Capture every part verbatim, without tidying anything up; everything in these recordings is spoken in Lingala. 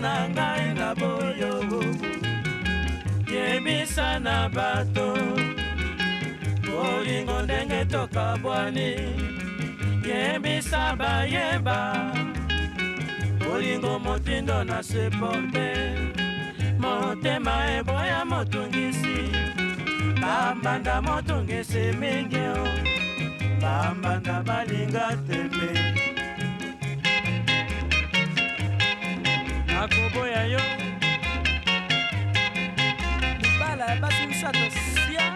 na ngai na boyo yebisa na bato bolingo ndenge tokabwani yebisa bayeba bolingo motindo na seporte motema eboya motungisi bambanda motungisi mingeo bambanda balinga tembe nakoboya yo libala basi misato sia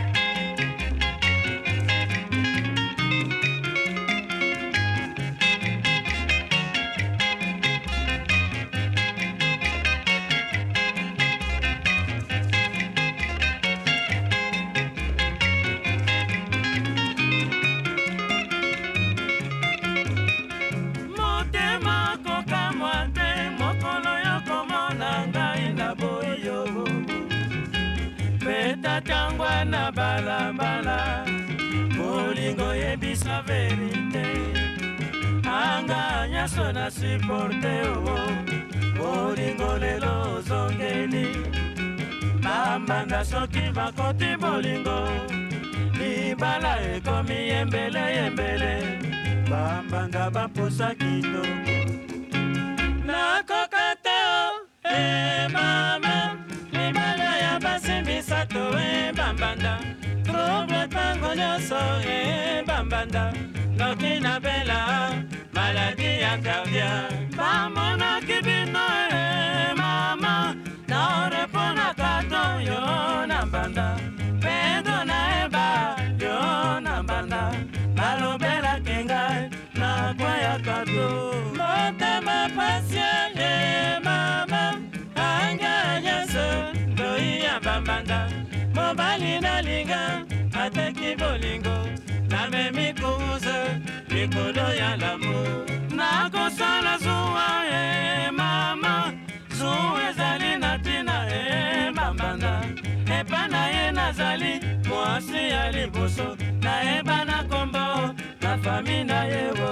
tatangwa na balabala bolingo yebisa verite anga nyaso na supporte o bolingo lelo zongeli bambanda soki bakoti bolingo libala ekomi yembele yembele bambanda bapusa kitoko nakoka te o e mama libala ya basimbisa e bambanda trouble tango nyonso e bambanda noki na bela maladi ya kardia bamonaki bino e mama na oreponaka to yo na mbanda pedo na eba yo na mbanda balobelaki ngai na kwayaka to motema pasie e mama anga nyonso doi ya bambanda mobali na linga ateki bolingo namemi kuuze likolo ya lamu nakosala zuwa e mama zuwa ezali na tina e bambanda epa na ye nazali mwasi ya liboso naeba na kombo na fami na ye